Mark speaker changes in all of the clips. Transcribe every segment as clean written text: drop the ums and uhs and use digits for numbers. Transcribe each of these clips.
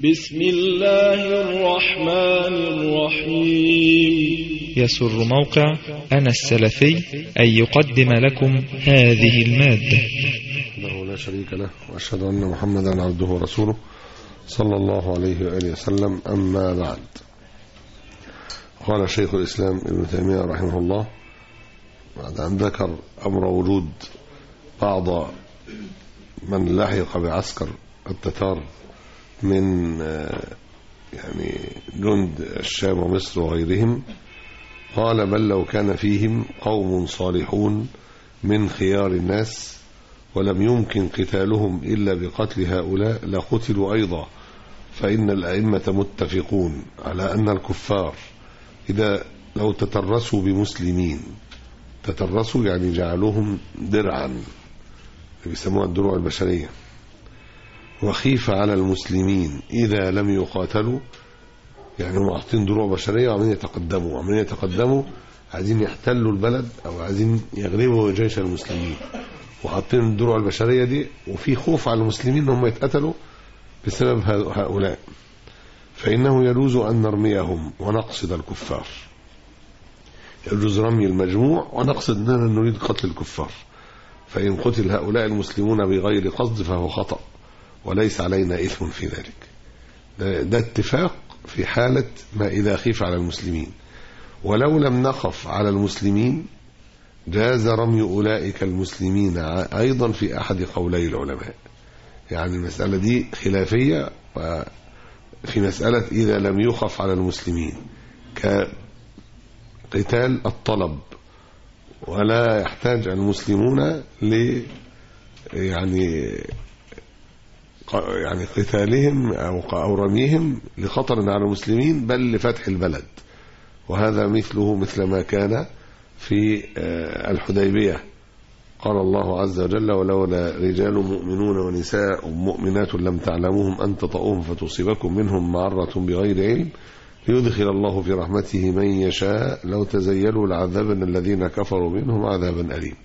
Speaker 1: بسم الله الرحمن الرحيم.
Speaker 2: يسر موقع أنا السلفي أن يقدم لكم هذه المادة.
Speaker 3: له لا شريك له، وأشهد أن محمدا عبده ورسوله صلى الله عليه وآله وسلم. أما بعد، قال شيخ الإسلام ابن تيمية رحمه الله بعد أن ذكر أمر وجود بعض من لحق بعسكر التتار من جند الشام ومصر وغيرهم، قال: بل لو كان فيهم قوم صالحون من خيار الناس ولم يمكن قتالهم إلا بقتل هؤلاء لقتلوا أيضا، فإن الأئمة متفقون على أن الكفار إذا لو تترسوا بمسلمين، تترسوا يعني جعلوهم درعا، بيسموها الدروع البشرية، وخيف على المسلمين إذا لم يقاتلوا، يعني هم حاطين دروع بشرية وعمالين يتقدموا عايزين يحتلوا البلد أو عايزين يغلبوا جيش المسلمين، وحاطين الدروع البشرية دي، وفي خوف على المسلمين أنهم يتقتلوا بسبب هؤلاء، فإنه يجوز أن نرميهم ونقصد الكفار، يجوز رمي المجموع ونقصد أننا نريد قتل الكفار، فإن قتل هؤلاء المسلمون بغير قصد فهو خطأ وليس علينا إثم في ذلك. ده اتفاق في حالة ما إذا خيف على المسلمين. ولو لم نخف على المسلمين جاز رمي أولئك المسلمين أيضا في أحد قولي العلماء. يعني المسألة دي خلافية في مسألة إذا لم يخف على المسلمين، كقتال الطلب، ولا يحتاج المسلمون يعني قتالهم أو رميهم لخطر على المسلمين، بل لفتح البلد. وهذا مثل ما كان في الحديبية، قال الله عز وجل: ولولا رجال مؤمنون ونساء مؤمنات لم تعلموهم أن تطؤوهم فتصيبكم منهم معرة بغير علم ليدخل الله في رحمته من يشاء لو تزيلوا لعذبنا الذين كفروا منهم عذابا أليم.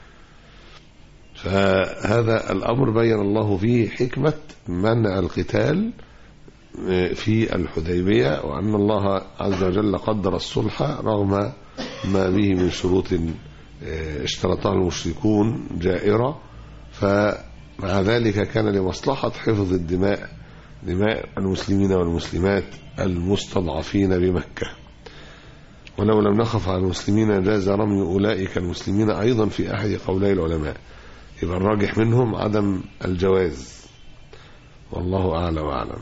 Speaker 3: فهذا الأمر بين الله فيه حكمة منع القتال في الحديبية، وأن الله عز وجل قدر الصلح رغم ما به من شروط اشترطها المشركون جائرة، فمع ذلك كان لمصلحة حفظ دماء المسلمين والمسلمات المستضعفين بمكة. ولو لم نخف على المسلمين جاز رمي أولئك المسلمين أيضا في أحد قولي العلماء. يبقى الراجح منهم عدم الجواز، والله أعلى وأعلم.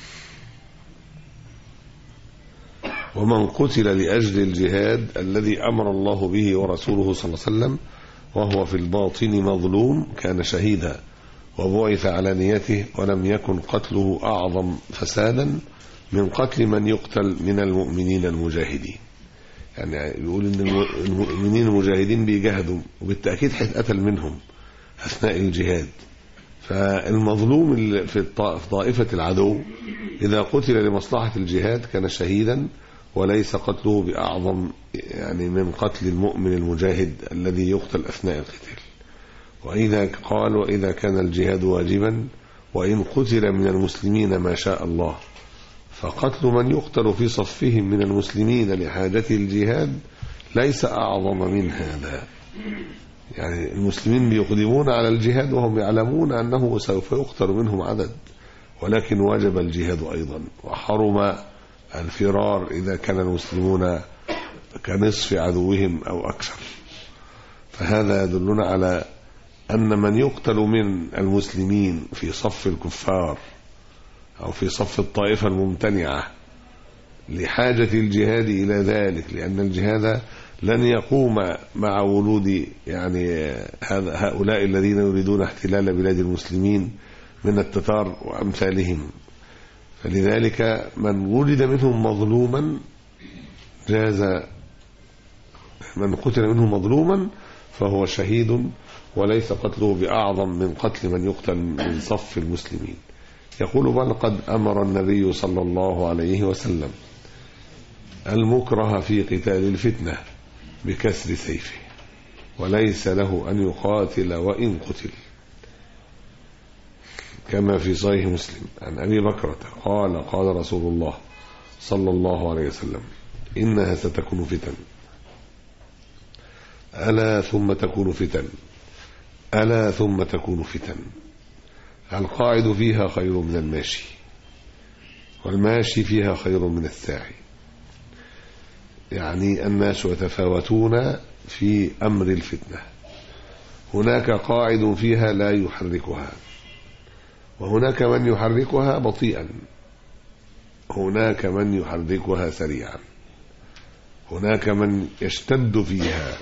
Speaker 3: ومن قتل لأجل الجهاد الذي أمر الله به ورسوله صلى الله عليه وسلم وهو في الباطن مظلوم كان شهيدا وبعث على نيته، ولم يكن قتله أعظم فسادا من قتل من يقتل من المؤمنين المجاهدين. يعني يقول إن المؤمنين المجاهدين بيجاهدوا وبالتأكيد هيتقتل منهم أثناء الجهاد، فالمظلوم في طائفة العدو إذا قتل لمصلحة الجهاد كان شهيدا، وليس قتله بأعظم يعني من قتل المؤمن المجاهد الذي يقتل أثناء القتال. وإذا كان الجهاد واجبا وإن قتل من المسلمين ما شاء الله، فقتل من يقتل في صفهم من المسلمين لحاجة الجهاد ليس أعظم من هذا. يعني المسلمين بيقدمون على الجهاد وهم يعلمون أنه سوف يقتل منهم عدد، ولكن وجب الجهاد أيضا، وحرم الفرار إذا كان المسلمون كنصف عدوهم أو أكثر. فهذا يدلنا على أن من يقتل من المسلمين في صف الكفار أو في صف الطائفة الممتنعة لحاجة الجهاد إلى ذلك، لأن الجهاد لن يقوم مع ولود يعني هؤلاء الذين يريدون احتلال بلاد المسلمين من التتار وأمثالهم. فلذلك من ولد منهم مظلوما جاز، من قتل منهم مظلوما فهو شهيد، وليس قتله بأعظم من قتل من يقتل من صف المسلمين. يقول: بل قد أمر النبي صلى الله عليه وسلم المكره في قتال الفتنة بكسر سيفه، وليس له أن يقاتل وإن قتل. كما في صحيح مسلم عن أبي بكرة قال قال رسول الله صلى الله عليه وسلم إنها ستكون فتن ألا ثم تكون فتن ألا ثم تكون فتن القاعد فيها خير من الماشي والماشي فيها خير من الساعي. يعني الناس يتفاوتون في أمر الفتنة، هناك قاعد فيها لا يحركها، وهناك من يحركها بطيئا، هناك من يحركها سريعا، هناك من يشتد فيها،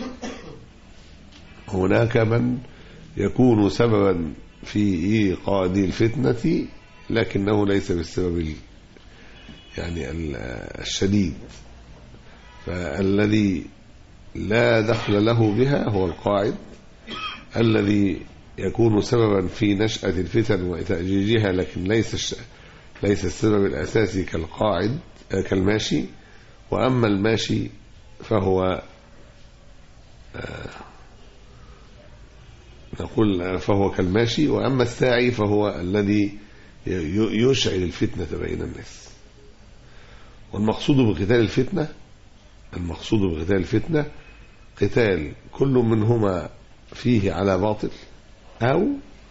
Speaker 3: هناك من يكون سببا في إيقاد الفتنة لكنه ليس بالسبب يعني الشديد. فالذي لا دخل له بها هو القاعد الذي يكون سببا في نشأة الفتن وتأجيجها، لكن ليس السبب الأساسي كالقاعد كالماشي. وأما الماشي فهو نقول فهو كالماشي، وأما الساعي فهو الذي يشعل الفتنة بين الناس. والمقصود بقتال الفتنة قتال كل منهما فيه على باطل، أو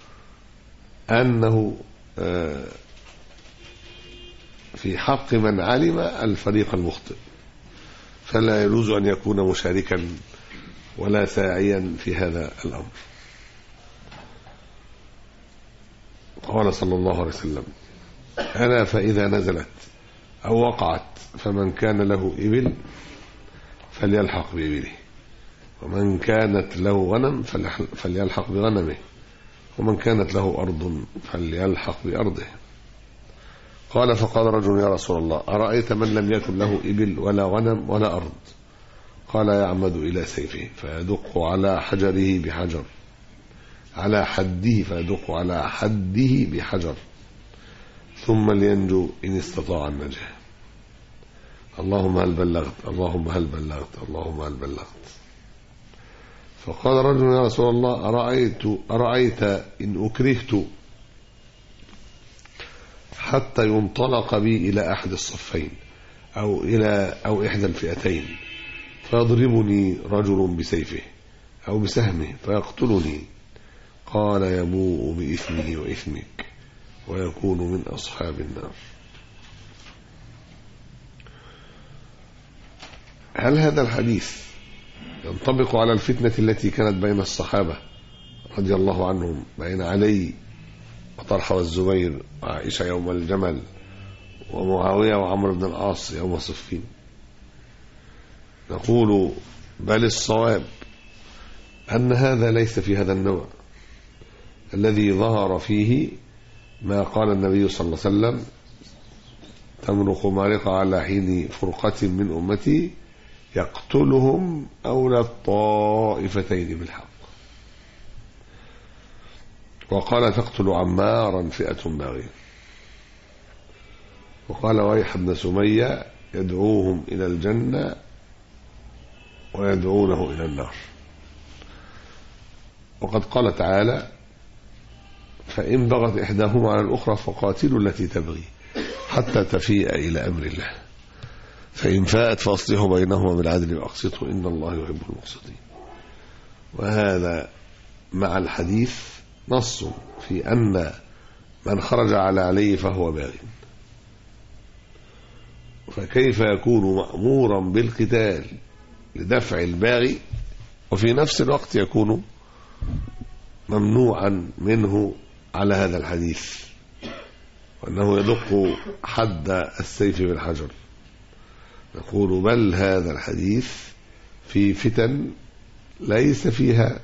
Speaker 3: أنه في حق من علم الفريق المخطئ، فلا يجوز أن يكون مشاركا ولا ساعيا في هذا الأمر. قال صلى الله عليه وسلم ألا فإذا نزلت أو وقعت فمن كان له إبل فليلحق بإبله، ومن كانت له غنم فليلحق بغنمه، ومن كانت له أرض فليلحق بأرضه. قال فقال رجل يا رسول الله أرأيت من لم يكن له إبل ولا غنم ولا أرض؟ قال يعمد إلى سيفه فيدق على حجره بحجر على حده فيدق على حده بحجر ثم لينجو إن استطاع النجاة. اللهم هل بلغت اللهم هل بلغت اللهم هل بلغت. فقال رجل يا رسول الله أرأيت إن أكرهت حتى ينطلق بي إلى أحد الصفين أو إحدى الفئتين فيضربني رجل بسيفه أو بسهمه فيقتلني؟ قال يبوء بإثمه وإثمك ويكون من أصحاب النار. هل هذا الحديث ينطبق على الفتنة التي كانت بين الصحابة رضي الله عنهم، بين علي وطلحة والزبير وعائشة يوم الجمل ومعاوية وعمرو بن العاص يوم صفين؟ نقول بل الصواب أن هذا ليس في هذا النوع الذي ظهر فيه ما قال النبي صلى الله عليه وسلم تمرق مارقة على حين فرقة من أمتي يقتلهم أولى الطائفتين بالحق. وقال تقتل عمارا فئة باغية. وقال ويح ابن سمية يدعوهم إلى الجنة ويدعونه إلى النار. وقد قال تعالى فإن بغت إحداهما على الأخرى فقاتلوا التي تبغي حتى تفيء إلى أمر الله فإن فاءت فأصلحوا بينهما بالعدل وأقسطوا إن الله يحب المقسطين. وهذا مع الحديث نص في أن من خرج على علي فهو باغ، فكيف يكون مأمورا بالقتال لدفع الباغي وفي نفس الوقت يكون ممنوعا منه على هذا الحديث وأنه يدق حد السيف بالحجر؟ نقول بل هذا الحديث في فتن ليس فيها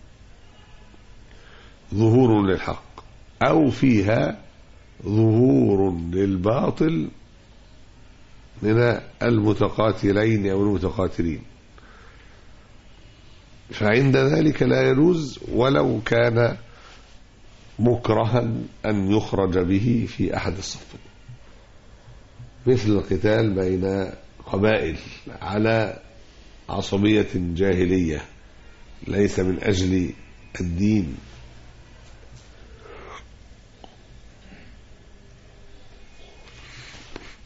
Speaker 3: ظهور للحق أو فيها ظهور للباطل من المتقاتلين أو المتقاتلين، فعند ذلك لا يجوز ولو كان مكرها أن يخرج به في أحد الصفين، مثل القتال بين قبائل على عصبية جاهلية ليس من أجل الدين،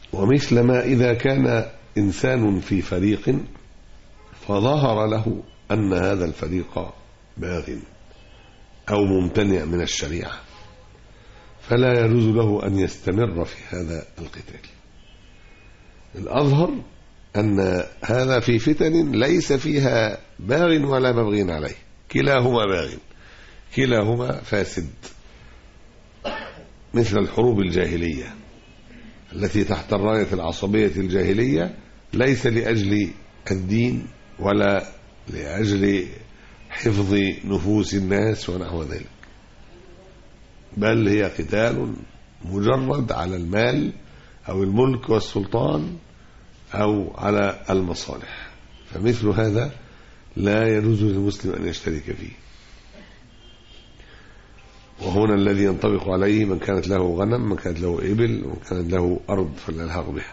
Speaker 3: ومثل ما إذا كان إنسان في فريق فظهر له أن هذا الفريق باغ أو ممتنع من الشريعة فلا يجوز له أن يستمر في هذا القتال. الأظهر أن هذا في فتن ليس فيها باغ ولا مبغي عليه، كلاهما باغ، كلاهما فاسد، مثل الحروب الجاهلية التي تحت الراية العصبية الجاهلية، ليس لأجل الدين ولا لأجل حفظ نفوس الناس ونحو ذلك، بل هي قتال مجرد على المال أو الملك والسلطان أو على المصالح، فمثل هذا لا يجوز للمسلم أن يشترك فيه. وهنا الذي ينطبق عليه من كانت له غنم، من كانت له إبل، ومن كانت له أرض فليلحق بها.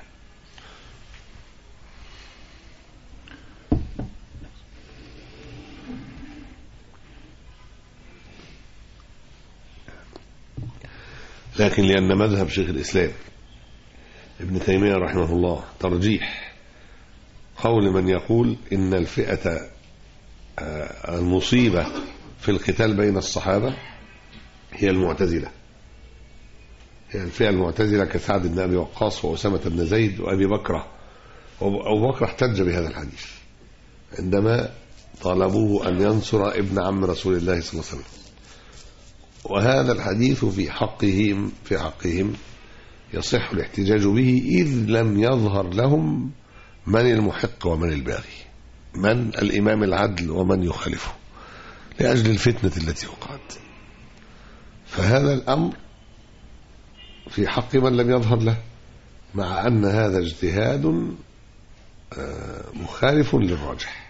Speaker 3: لكن لأن مذهب شيخ الإسلام ابن تيمية رحمه الله ترجيح قول من يقول إن الفئة المصيبة في القتال بين الصحابة هي المعتزلة، هي الفئة المعتزلة كسعد بن أبي وقاص وأسامة بن زيد وأبي بكرة. وأبو بكر احتج بهذا الحديث عندما طالبوه أن ينصر ابن عم رسول الله صلى الله عليه وسلم، وهذا الحديث في حقهم يصح الاحتجاج به إذ لم يظهر لهم من المحق ومن الباغي، من الإمام العدل ومن يخالفه، لأجل الفتنة التي وقعت. فهذا الأمر في حق من لم يظهر له، مع أن هذا اجتهاد مخالف للراجح،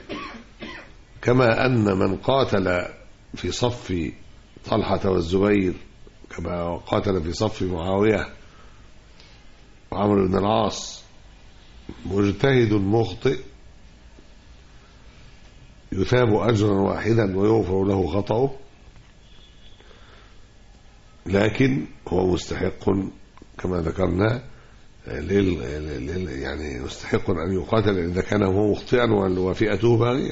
Speaker 3: كما أن من قاتل في صف طلحة والزبير كما قاتل في صف معاوية وعمرو بن العاص مجتهد مخطئ يثاب أجرا واحدا ويغفر له خطأه، لكن هو مستحق كما ذكرنا يعني مستحق أن يقاتل إذا كان هو مخطئا وفئته باغية.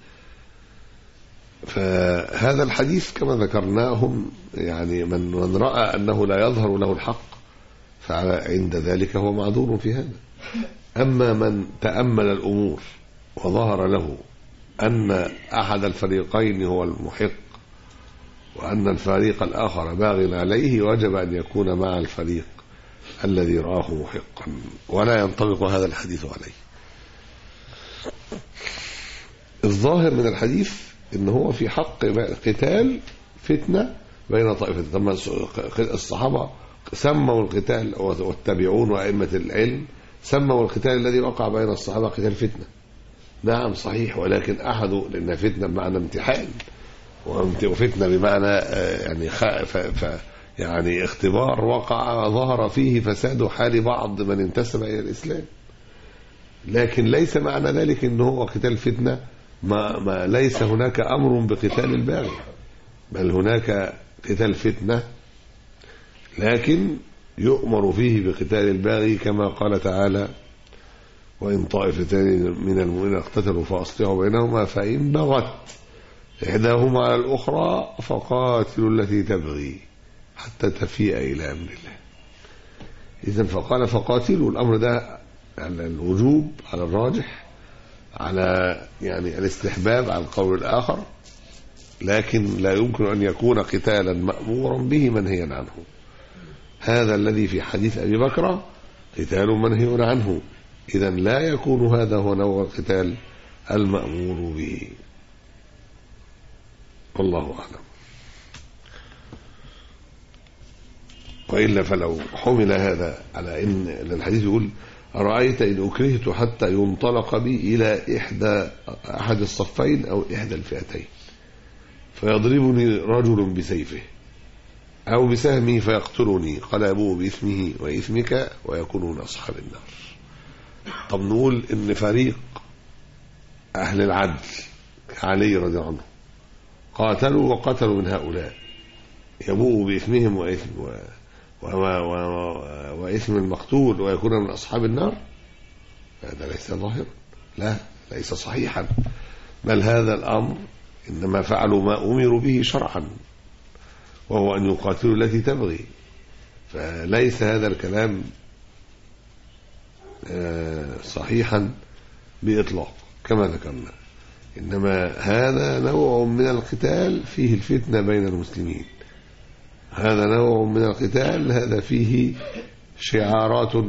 Speaker 3: فهذا الحديث كما ذكرناهم يعني من رأى أنه لا يظهر له الحق فعند ذلك هو معذور في هذا. أما من تأمل الأمور وظهر له أن أحد الفريقين هو المحق وأن الفريق الآخر باغ عليه، وجب أن يكون مع الفريق الذي رآه محقا، ولا ينطبق هذا الحديث عليه. الظاهر من الحديث إن هو في حق قتال فتنة بين طائفتين. ثم الصحابة سموا القتال والتابعون وأئمة العلم سموا القتال الذي وقع بين الصحابة قتال فتنة. نعم صحيح، ولكن أحدوا لأن فتنة بمعنى امتحان، وفتنة بمعنى يعني اختبار وقع ظهر فيه فساد حال بعض من انتسب إلى الإسلام، لكن ليس معنى ذلك إنه هو قتال فتنة ما ليس هناك أمر بقتال الباغي، بل هناك قتال فتنة لكن يؤمر فيه بقتال الباغي، كما قال تعالى: وإن طائفتان من المؤمنين اقتتلوا فأصلحوا بينهما فإن بغت إحداهما على الأخرى فقاتلوا التي تبغي حتى تفيء إلى أمر الله. إذن فقال فقاتلوا، الأمر ده على الوجوب على الراجح، على يعني الاستحباب على القول الآخر، لكن لا يمكن أن يكون قتالا مأمورا به منهيا عنه. هذا الذي في حديث أبي بكر قتال منهي عنه، إذن لا يكون هذا هو نوع القتال المأمور به، والله أعلم. وإلا فلو حمل هذا على إن الحديث يقول: أرأيت إن أكرهت حتى ينطلق بي إلى أحد الصفين أو إحدى الفئتين فيضربني رجل بسيفه أو بسهمه فيقتلني، قال أبوه بإثمه وإثمك ويكونون أصحاب النار. طب نقول إن فريق أهل العدل علي رضي الله عنه قاتلوا وقتلوا من هؤلاء، يبوء بإثمهم وإثم المقتول ويكون من أصحاب النار، هذا ليس ظاهرا، لا ليس صحيحا، بل هذا الأمر إنما فعلوا ما أمروا به شرعا، وهو أن يقاتلوا التي تبغي. فليس هذا الكلام صحيحا بإطلاق كما ذكرنا، إنما هذا نوع من القتال فيه الفتنة بين المسلمين، هذا نوع من القتال هذا فيه شعارات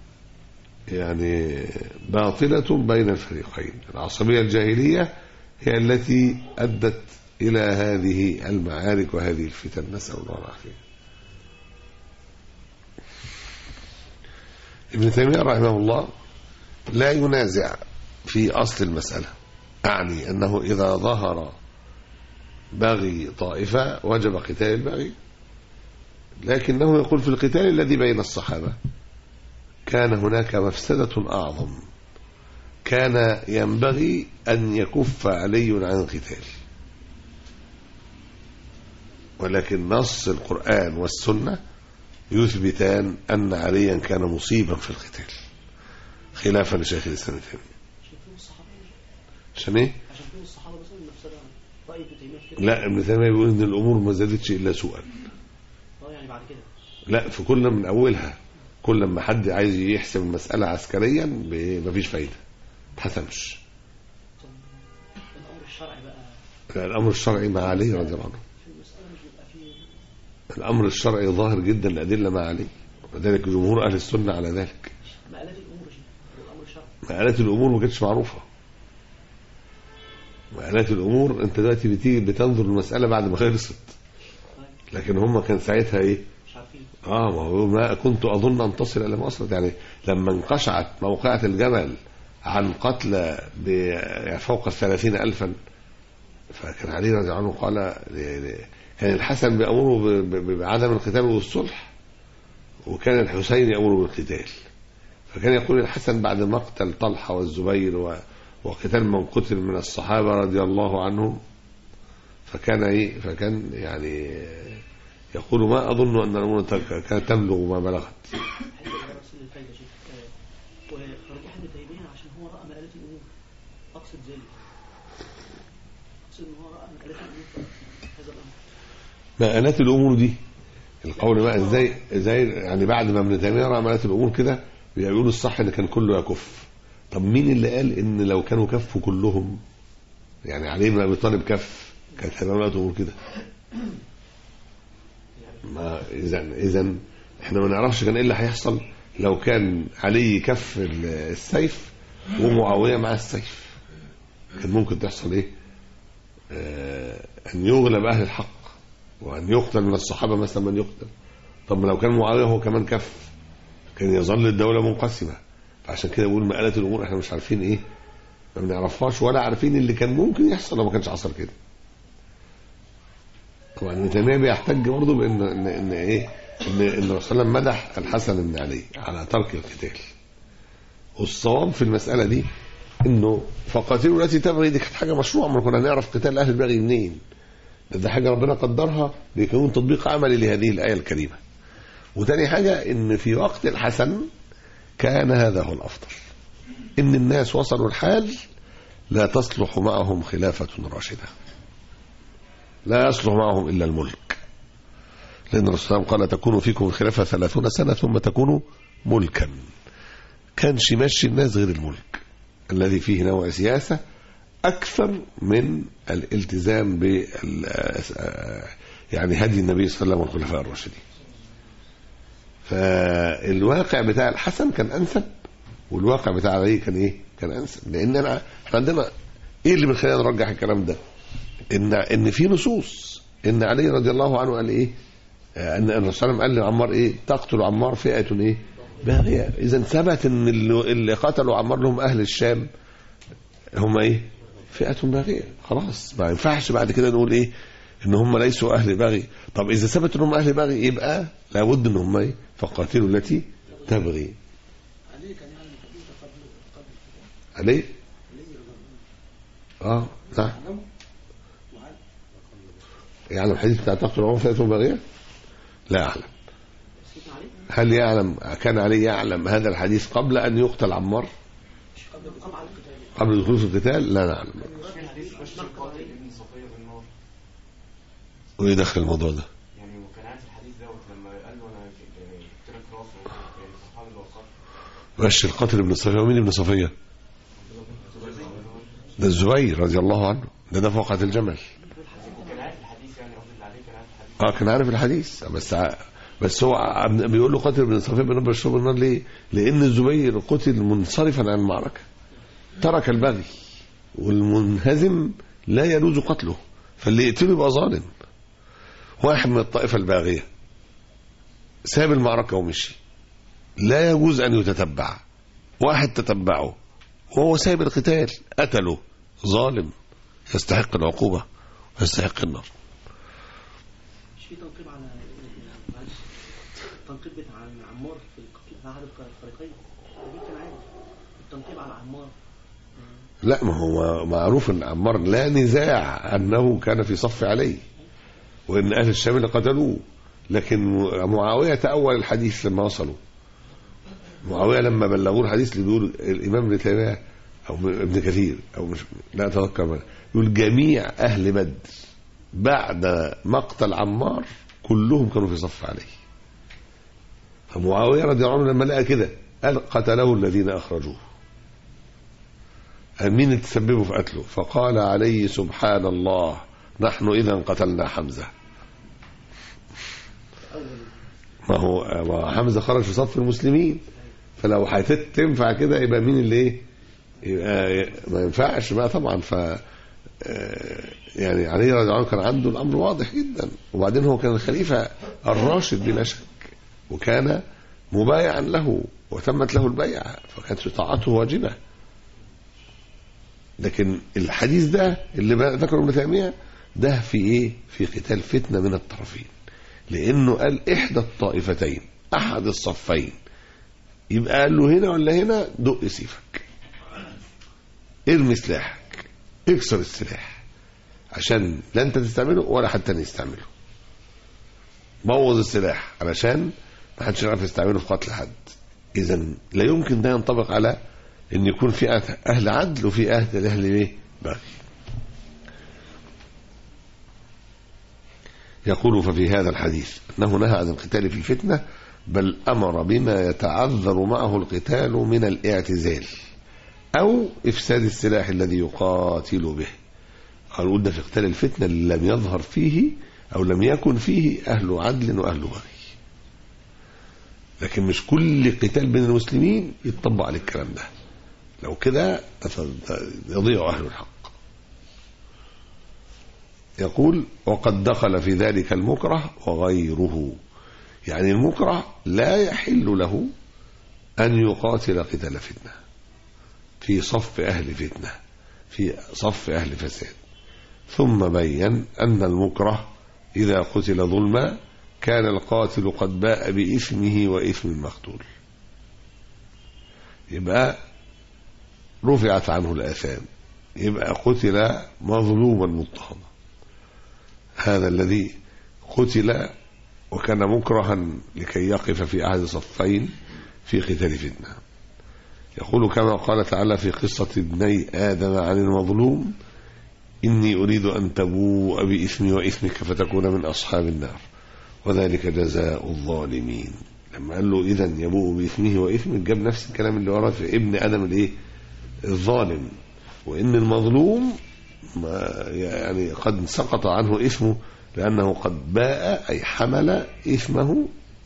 Speaker 3: يعني باطلة بين الفريقين. العصبية الجاهلية هي التي أدت إلى هذه المعارك وهذه الفتن، نسأل الله العافية. ابن تيمية رحمه الله لا ينازع في أصل المسألة، أعني أنه إذا ظهر بغي طائفة وجب قتال البغي، لكنه يقول في القتال الذي بين الصحابة كان هناك مفسدة أعظم، كان ينبغي أن يكف علي عن القتال، ولكن نص القرآن والسنة يثبتان أن عليا كان مصيبا في القتال، خلافا لشيخ الإسلام ابن تيمية. عشان ايه؟ عشان كل الصحابة بس المفسدة رأي ابن تيمية. لا، ابن تيمية بيقول ان الامور ما زادتش الا سوءا. يعني بعد كده لا، في كل من اولها، كل ما حد عايز يحسم المسألة عسكريا مفيش فايدة، ما تحسمش. الامر الشرعي بقى، الامر الشرعي مع علي رضي الله عنه، الامر الشرعي ظاهر جدا، الادله مع علي، وذلك جمهور اهل السنه على ذلك. مآلات الامور والامر الشرعي، مآلات الامور ما كانتش معروفه. مآلات الامور انت دلوقتي بتيجي بتنظر المساله بعد ما خلصت، لكن هم كان ساعتها ايه؟ مش عارفين. ما هو ما كنت اظن ان تصل الى ما وصلت، يعني لما انقشعت موقعة الجمل عن قتل فوق 30,000، فكان علي رضي الله عنه قال كان الحسن بيأمره بعدم القتال والصلح، وكان الحسين يأمره بالقتال، فكان يقول الحسن بعد مقتل طلحة والزبير وقتال من قتل من الصحابة رضي الله عنهم، فكان يعني يقول ما أظن أن الأمور كانت تبلغ ما بلغت. عشان هو رأى مآلات الأمور، أقصد ذلك، أقصد أنه هو رأى مآلات الأمور هذا الأمر. مآلات الأمور دي القول بقى ازاي يعني بعد ما ابن تيمية رأى مآلات الأمور كده بيقولوا الصح ان كان كله يكف. طب مين اللي قال ان لو كانوا كفوا كلهم، يعني علي بن ابي طالب كف، كانت هتبقى مآلات الأمور كده؟ ما اذا احنا ما نعرفش كان ايه اللي هيحصل لو كان علي كف السيف ومعاوية مع السيف، كان ممكن تحصل ايه؟ ان يغلب اهل الحق وأن يقتل من الصحابة مثلا من يقتل. طب لو كان معاوية هو كمان كف كان يظل الدولة منقسمة. فعشان كده بقول مآلات الأمور احنا مش عارفين ايه، ما بنعرفهاش ولا عارفين اللي كان ممكن يحصل لو ما كانش حصل كده. طبعا ابن تيمية بيحتج برضه بان ان ايه ان الرسول صلى الله عليه وسلم مدح الحسن بن علي على ترك القتال، والصواب في المسألة دي انه فقاتلوا التي تبغي، دي كانت حاجة مشروعة، ما كنا نعرف قتال اهل البغي منين؟ ده حاجة ربنا قدرها ليكون تطبيق عملي لهذه الآية الكريمة. وتاني حاجة ان في وقت الحسن كان هذا هو الأفضل، ان الناس وصلوا الحال لا تصلح معهم خلافة راشدة، لا يصلح معهم إلا الملك، لأن الرسول صلى الله عليه وسلم قال تكون فيكم الخلافة 30 سنة ثم تكونوا ملكا. كانش يمشي الناس غير الملك الذي فيه نوع سياسة أكثر من الالتزام ب يعني هدي النبي صلى الله عليه وسلم والخلفاء الراشدين. فالواقع بتاع الحسن كان أنسب، والواقع بتاع علي كان إيه؟ كان أنسب، لأن احنا عندنا إيه اللي بنخلينا نرجح الكلام ده؟ إن في نصوص إن علي رضي الله عنه قال إيه؟ أن الرسول صلى الله عليه وسلم قال لعمار إيه؟ تقتل عمار فئة إيه؟ باغية. إذا ثبت إن اللي قتلوا عمار لهم أهل الشام هم إيه؟ فئة باغية. خلاص ما ينفعش بعد كده نقول إيه؟ إن هم ليسوا أهل باغي. طب إذا ثبت إن هم أهل باغي يبقى لابد إن هم إيه؟ فقاتلوا التي تبغي. علي؟ نعم. يعني الحديث بتاع تقتل عمر فئة باغية؟ لا أعلم. هل يعلم كان علي يعلم هذا الحديث قبل أن يقتل عمار؟ قبل دخوله في القتال؟ لا نعلم. وإيه دخل الموضوع ده؟
Speaker 4: يعني وكان عارف الحديث دوت لما قال له أنا قلت لك راسه الصحابي اللي وقف
Speaker 3: ماشي. القاتل ابن صفية. ومين ابن صفية؟ ده الزبير رضي الله عنه، ده في وقعة الجمل.
Speaker 4: كان عارف الحديث يعني قصدي عليه كان عارف الحديث.
Speaker 3: كان عارف الحديث بس هو بيقول له قاتل ابن صفية بن بشر النار ليه؟ لأن الزبير قتل منصرفا عن المعركة، ترك البغي، والمنهزم لا يجوز قتله، فاللي يقتله يبقى ظالم. واحد من الطائفة الباغية ساب المعركة ومشي، لا يجوز أن يتتبع. واحد تتبعه وهو ساب القتال قتله، ظالم يستحق العقوبة ويستحق النار.
Speaker 5: مش في تنقيب على التنقيب بتاع عمار في أحد الفريقين؟ كان عارف التنقيب على عمار.
Speaker 3: لا، ما هو معروف ان عمار لا نزاع انه كان في صف علي، وان اهل الشام اللي قتلوه، لكن معاويه تاول الحديث لما وصلوا. معاويه لما بلغوه الحديث اللي بيقول الامام ابن تيميه او ابن كثير او مش لا اتذكر، يقول جميع اهل بدر بعد مقتل عمار كلهم كانوا في صف علي. فمعاويه رضي الله عنه لما لقى كده قال قتله الذين اخرجوه. مين اللي تسببوا في قتله؟ فقال علي سبحان الله نحن إذا قتلنا حمزة. ما هو حمزة خرج في صف المسلمين، فلو تنفع كده يبقى مين اللي ايه؟ ما ينفعش بقى طبعا. ف يعني علي رضي الله عنه كان عنده الأمر واضح جدا، وبعدين هو كان الخليفة الراشد بلا شك، وكان مبايعا له وتمت له البيعة، فكانت طاعته واجبة. لكن الحديث ده اللي ذكره ابن تيمية ده في ايه؟ في قتال فتنة من الطرفين، لانه قال احدى الطائفتين احد الصفين، يبقى قال له هنا ولا هنا دق سيفك، ارمي سلاحك، اكسر السلاح، عشان لا انت تستعمله ولا حد تاني يستعمله. بوظ السلاح علشان ما حدش يعرف يستعمله في قتل حد. اذا لا يمكن ده ينطبق على ان يكون في اهل عدل وفي اهل ايه؟ بغي. يقول ففي هذا الحديث انه نهى عن القتال في الفتنه، بل امر بما يتعذر معه القتال من الاعتزال او افساد السلاح الذي يقاتل به. قالوا ده في قتال الفتنه اللي لم يظهر فيه او لم يكن فيه اهل عدل واهل بغي. لكن مش كل قتال بين المسلمين يتطبق على الكلام ده، لو كده يضيع أهل الحق. يقول وقد دخل في ذلك المكره وغيره، يعني المكره لا يحل له أن يقاتل قتال فتنة في صف أهل فتنة، في صف أهل فساد. ثم بين أن المكره إذا قتل ظلما كان القاتل قد باء بإثمه وإثم المقتول، يبقى رفعت عنه الآثام، يبقى قتل مظلوما مضطهدا. هذا الذي قتل وكان مكرها لكي يقف في أحد صفين في قتال فتنة. يقول كما قال تعالى في قصة ابني آدم عن المظلوم إني أريد أن تبوء بإثمي وإثمك فتكون من أصحاب النار وذلك جزاء الظالمين. لما قال له إذن يبوء بإثمه وإثمك جاب نفس الكلام اللي وراه في ابن آدم الايه؟ الظالم، وإن المظلوم يعني قد سقط عنه إثمه لأنه قد باء أي حمل إثمه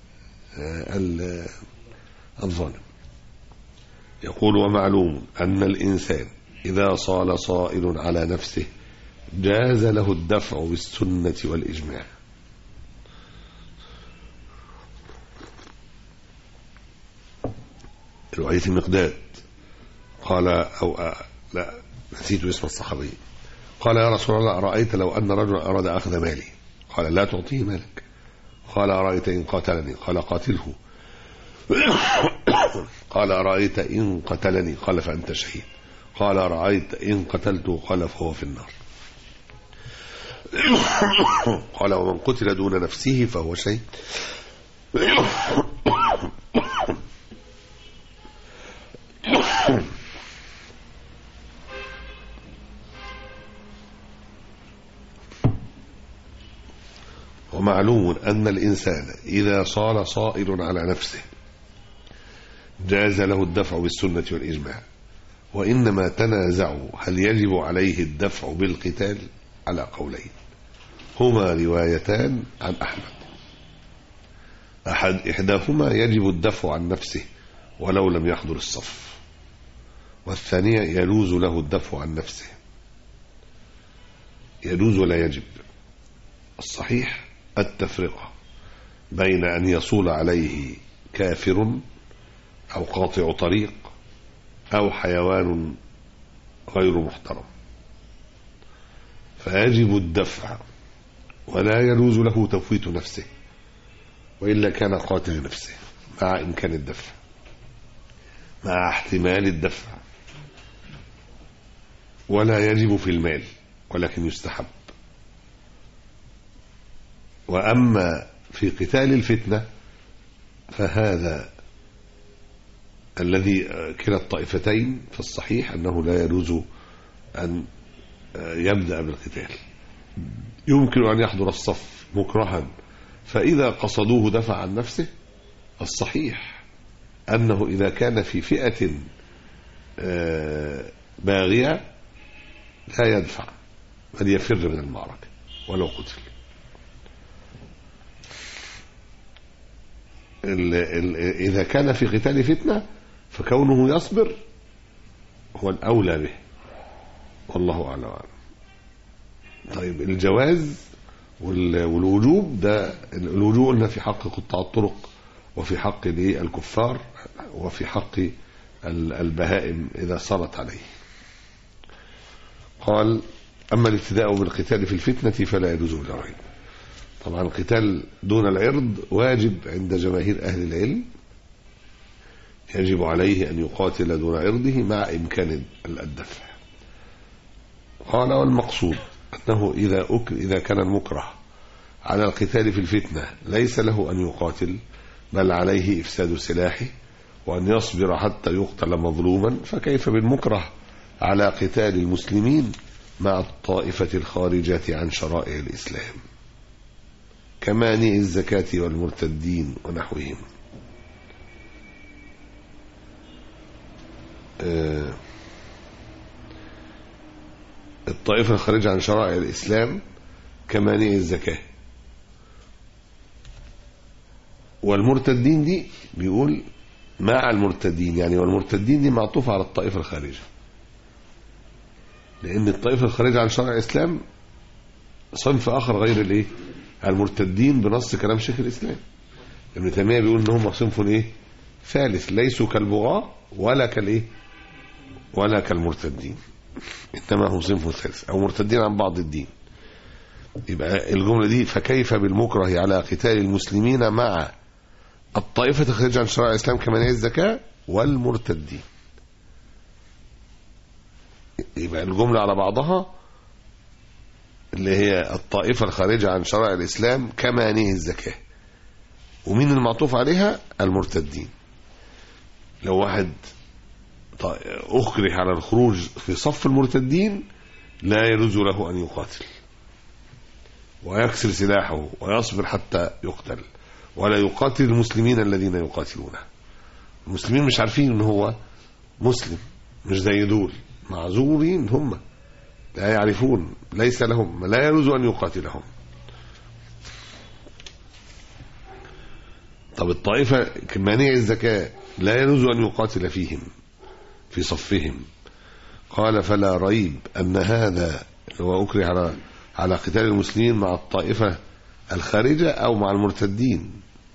Speaker 3: الظالم. يقول ومعلوم أن الإنسان إذا صال صائل على نفسه جاز له الدفع بالسنة والإجماع. رواية المقداد قال أو لا نسيت اسم الصحابي، قال يا رسول الله أرأيت لو أن رجل أراد أخذ مالي؟ قال لا تعطيه مالك. قال أرأيت إن قتلني؟ قال قاتله. قال أرأيت إن قتلني؟ قال فأنت شهيد. قال أرأيت إن قتلته؟ قال فهو في النار. قال ومن قتل دون نفسه فهو شهيد. ومعلوم أن الإنسان إذا صار صائر على نفسه جاز له الدفع بالسنة والإجماع، وإنما تنازعوا هل يجب عليه الدفع بالقتال على قولين هما روايتان عن أحمد. إحداهما يجب الدفع عن نفسه ولو لم يحضر الصف، والثانية يجوز له الدفع عن نفسه. يجوز ولا يجب. الصحيح التفرقة بين أن يصول عليه كافر أو قاطع طريق أو حيوان غير محترم، فيجب الدفع ولا يجوز له تفويت نفسه، وإلا كان قاتل نفسه مع إمكان الدفع، مع احتمال الدفع. ولا يجب في المال ولكن يستحب. وأما في قتال الفتنة فهذا الذي كلا الطائفتين في الصحيح أنه لا يجوز أن يبدأ بالقتال. يمكن أن يحضر الصف مكرها، فإذا قصدوه دفع عن نفسه. الصحيح أنه إذا كان في فئة باغية لا يدفع بل يفر من المعركة ولو قتل. إذا كان في قتال فتنة فكونه يصبر هو الأولى به، والله أعلم. طيب الجواز والوجوب، ده الوجوب قلنا في حق قطاع الطرق وفي حق الكفار وفي حق البهائم إذا صارت عليه. قال أما الابتداء بالقتال في الفتنة فلا يجوز بلا ريب. طبعا القتال دون العرض واجب عند جماهير أهل العلم، يجب عليه أن يقاتل دون عرضه مع إمكان الدفع. قال والمقصود أنه إذا كان المكره على القتال في الفتنة ليس له أن يقاتل، بل عليه إفساد سلاحه وأن يصبر حتى يقتل مظلوما، فكيف بالمكره على قتال المسلمين مع الطائفة الخارجة عن شرائع الإسلام كمانع الزكاة والمرتدين ونحوهم. الطائفة الخارجة عن شرائع الإسلام كمانع الزكاة والمرتدين، دي بيقول مع المرتدين، يعني والمرتدين دي معطوفة على الطائفة الخارجة، لأن الطائفة الخارجة عن شرائع الإسلام صنف آخر غير المرتدين بنص كلام شيخ الإسلام. ابن تيمية بيقول إن هم صنف ثالث، ليسوا كالبغاة ولا كالمرتدين، إنما هم صنف ثالث أو مرتدين عن بعض الدين. يبقى الجملة دي فكيف بالمكره على قتال المسلمين مع الطائفة الخارجة عن شرائع الإسلام كمانع الزكاة والمرتدين. يبقى الجملة على بعضها اللي هي الطائفة الخارجة عن شرائع الإسلام كمانع الزكاة، ومين المعطوف عليها؟ المرتدين. لو واحد أكره على الخروج في صف المرتدين لا يجوز له أن يقاتل ويكسر سلاحه ويصبر حتى يقتل، ولا يقاتل المسلمين الذين يقاتلونه. المسلمين مش عارفين ان هو مسلم، مش زي دول معذورين، هم لا يعرفون، ليس لهم، لا يجوز أن يقاتلهم. طب الطائفة كمانع الزكاة لا يجوز أن يقاتل فيهم في صفهم. قال فلا ريب أن هذا هو أكره على قتال المسلمين مع الطائفة الخارجة أو مع المرتدين،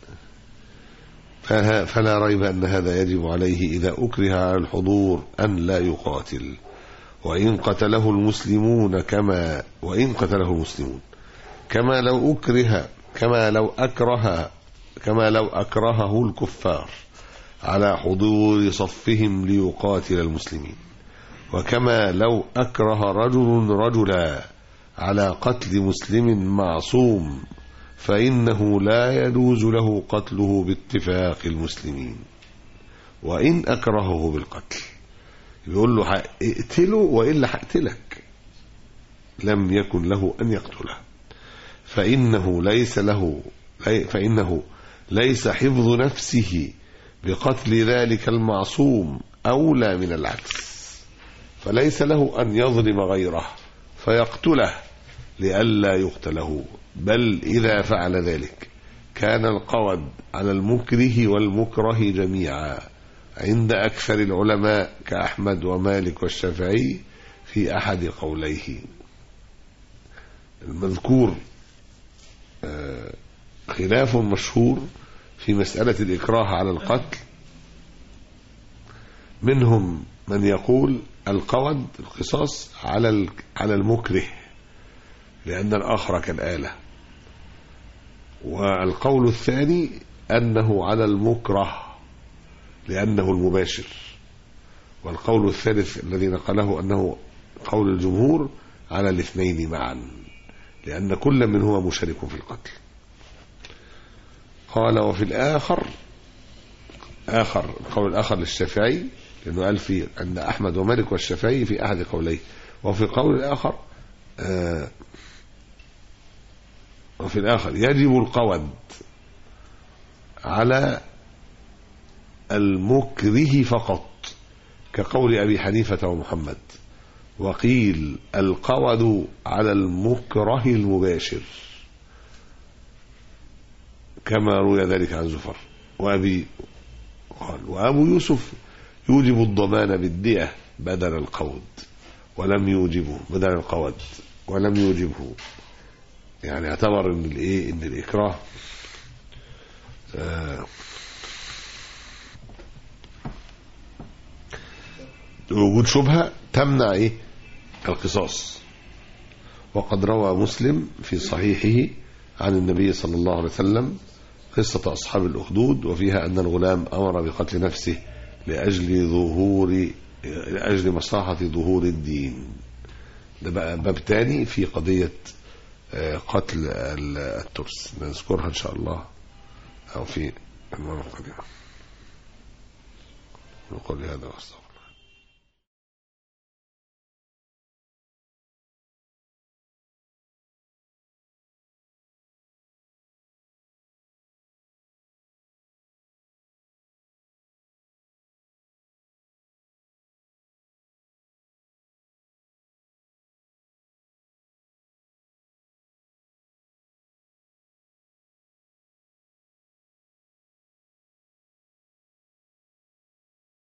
Speaker 3: فلا ريب أن هذا يجب عليه إذا أكره على الحضور أن لا يقاتل، وإن قتله المسلمون كما لو أكرهه الكفار على حضور صفهم ليقاتل المسلمين، وكما لو أكره رجل رجلا على قتل مسلم معصوم فإنه لا يجوز له قتله باتفاق المسلمين وإن أكرهه بالقتل. يقول له اقتله وإلا هقتلك، لم يكن له أن يقتله، فإنه ليس حفظ نفسه بقتل ذلك المعصوم أولى من العكس، فليس له أن يظلم غيره فيقتله لئلا يقتله، بل إذا فعل ذلك كان القود على المكره والمكره جميعا عند أكثر العلماء كأحمد ومالك والشافعي في أحد قوليه. المذكور خلاف مشهور في مسألة الإكراه على القتل، منهم من يقول القود القصاص على المكره لأن الآخر كالآلة، والقول الثاني أنه على المكره لأنه المباشر، والقول الثالث الذي نقله أنه قول الجمهور على الاثنين معا لأن كل منهما مشارك في القتل. قال وفي الآخر القول الآخر للشافعي لأنه قال في عند أحمد ومالك والشافعي في أحد قوليه، وفي قول الآخر وفي الآخر يجب القود على المكره فقط كقول أبي حنيفة ومحمد، وقيل القود على المكره المباشر كما روي ذلك عن زفر وأبو يوسف يوجب الضمان بالدية بدل القود ولم يوجبه بدل القود ولم يوجبه، يعني اعتبر ان الإكراه وجود شبهة تمنع القصاص. وقد روى مسلم في صحيحه عن النبي صلى الله عليه وسلم قصة أصحاب الأخدود وفيها أن الغلام أمر بقتل نفسه لأجل مصلحة ظهور الدين. ده بقى باب تاني في قضية قتل الترس، نذكرها إن شاء الله أو في المرة القادمة. نقول هذا واستغفر.